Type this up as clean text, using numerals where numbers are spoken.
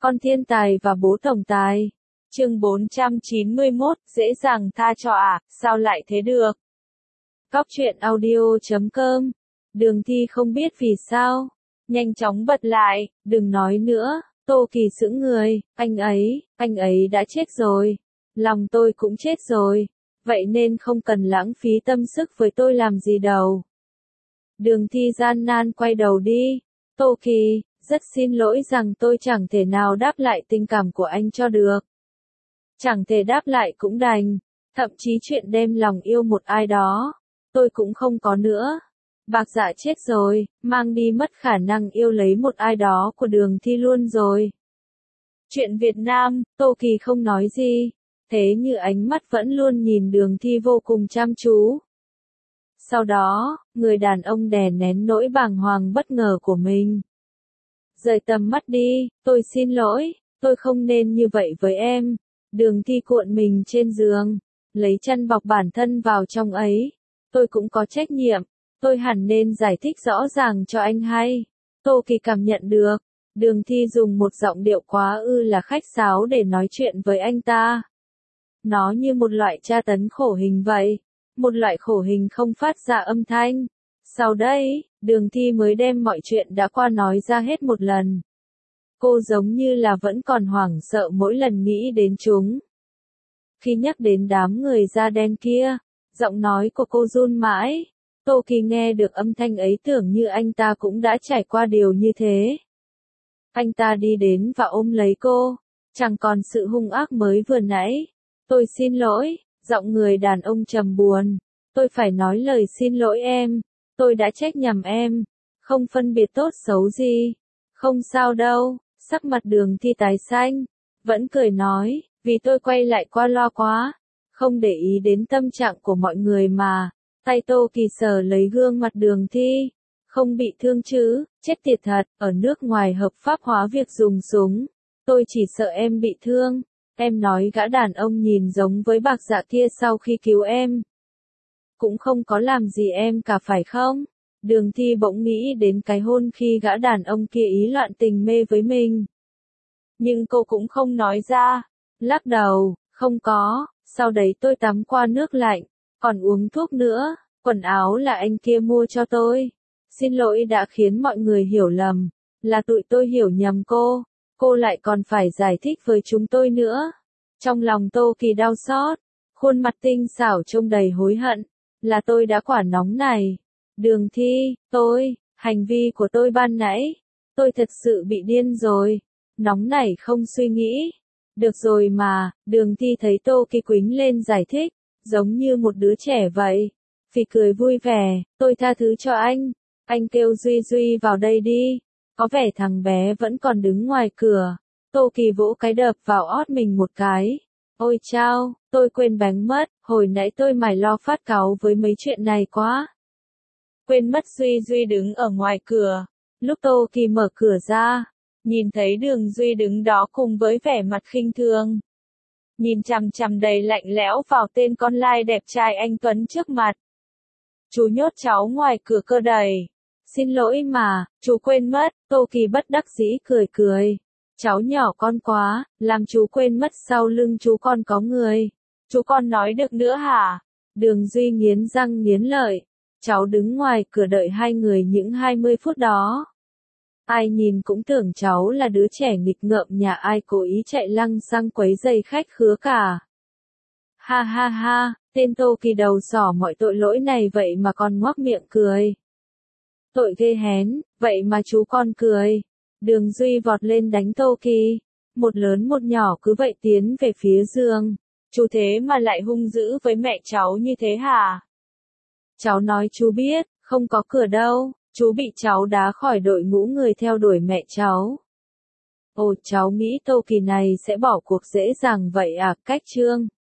Con thiên tài và bố tổng tài. Chương 491, dễ dàng tha cho à, sao lại thế được? Cóc truyện audio.com. Đường Thi không biết vì sao. Nhanh chóng bật lại, đừng nói nữa. Tô Kỳ sững người, anh ấy đã chết rồi. Lòng tôi cũng chết rồi. Vậy nên không cần lãng phí tâm sức với tôi làm gì đâu. Đường Thi gian nan quay đầu đi. Tô Kỳ, rất xin lỗi rằng tôi chẳng thể nào đáp lại tình cảm của anh cho được. Chẳng thể đáp lại cũng đành. Thậm chí chuyện đem lòng yêu một ai đó, tôi cũng không có nữa. Bạc Dạ chết rồi, mang đi mất khả năng yêu lấy một ai đó của Đường Thi luôn rồi. Chuyện Việt Nam, Tô Kỳ không nói gì, thế như ánh mắt vẫn luôn nhìn Đường Thi vô cùng chăm chú. Sau đó, người đàn ông đè nén nỗi bàng hoàng bất ngờ của mình. Rời tầm mắt đi, tôi xin lỗi, tôi không nên như vậy với em. Đường Thi cuộn mình trên giường, lấy chăn bọc bản thân vào trong ấy. Tôi cũng có trách nhiệm, tôi hẳn nên giải thích rõ ràng cho anh hay. Tô Kỳ cảm nhận được, Đường Thi dùng một giọng điệu quá là khách sáo để nói chuyện với anh ta. Nó như một loại tra tấn khổ hình vậy, một loại khổ hình không phát ra âm thanh. Sau đây, Đường Thi mới đem mọi chuyện đã qua nói ra hết một lần. Cô giống như là vẫn còn hoảng sợ mỗi lần nghĩ đến chúng. Khi nhắc đến đám người da đen kia, giọng nói của cô run mãi. Tô Kỳ nghe được âm thanh ấy tưởng như anh ta cũng đã trải qua điều như thế. Anh ta đi đến và ôm lấy cô, chẳng còn sự hung ác mới vừa nãy. Tôi xin lỗi, giọng người đàn ông trầm buồn. Tôi phải nói lời xin lỗi em, tôi đã trách nhầm em, không phân biệt tốt xấu gì. Không sao đâu, sắc mặt Đường Thi tái xanh, vẫn cười nói, vì tôi quay lại qua loa quá, không để ý đến tâm trạng của mọi người mà. Tay Tô Kỳ sờ lấy gương mặt Đường Thi, không bị thương chứ, chết tiệt thật, ở nước ngoài hợp pháp hóa việc dùng súng. Tôi chỉ sợ em bị thương. Em nói gã đàn ông nhìn giống với Bạc Dạ kia sau khi cứu em. Cũng không có làm gì em cả phải không? Đường Thi bỗng nghĩ đến cái hôn khi gã đàn ông kia ý loạn tình mê với mình. Nhưng cô cũng không nói ra. Lắc đầu, không có, sau đấy tôi tắm qua nước lạnh, còn uống thuốc nữa, quần áo là anh kia mua cho tôi. Xin lỗi đã khiến mọi người hiểu lầm, là tụi tôi hiểu nhầm cô lại còn phải giải thích với chúng tôi nữa. Trong lòng Tô Kỳ đau xót, khuôn mặt tinh xảo trông đầy hối hận, là tôi đã quả nóng này. Đường Thi, hành vi của tôi ban nãy, tôi thật sự bị điên rồi, nóng nảy không suy nghĩ. Được rồi mà, Đường Thi thấy Tô Kỳ quýnh lên giải thích, giống như một đứa trẻ vậy. Phì cười vui vẻ, tôi tha thứ cho anh kêu Duy Duy vào đây đi. Có vẻ thằng bé vẫn còn đứng ngoài cửa. Tô Kỳ vỗ cái đập vào ót mình một cái. Ôi chao, tôi quên bánh mất, hồi nãy tôi mải lo phát cáu với mấy chuyện này quá. Quên mất Duy Duy đứng ở ngoài cửa. Lúc Tô Kỳ mở cửa ra, nhìn thấy Đường Duy đứng đó cùng với vẻ mặt khinh thường. Nhìn chằm chằm đầy lạnh lẽo vào tên con lai đẹp trai anh Tuấn trước mặt. Chú nhốt cháu ngoài cửa cơ đầy. Xin lỗi mà, chú quên mất. Tô Kỳ bất đắc dĩ cười. Cháu nhỏ con quá, làm chú quên mất sau lưng chú còn có người. Chú còn nói được nữa hả? Đường Duy nghiến răng nghiến lợi. Cháu đứng ngoài cửa đợi hai người những 20 phút đó. Ai nhìn cũng tưởng cháu là đứa trẻ nghịch ngợm nhà ai cố ý chạy lăng xăng quấy rầy khách khứa cả. Ha ha ha, tên Tô Kỳ đầu sỏ mọi tội lỗi này vậy mà còn ngoác miệng cười. Tội ghê hén, vậy mà chú con cười. Đường Duy vọt lên đánh Tô Kỳ. Một lớn một nhỏ cứ vậy tiến về phía giường. Chú thế mà lại hung dữ với mẹ cháu như thế hả? Cháu nói chú biết, không có cửa đâu. Chú bị cháu đá khỏi đội ngũ người theo đuổi mẹ cháu. Ồ, cháu nghĩ Tô Kỳ này sẽ bỏ cuộc dễ dàng vậy à? Cách chương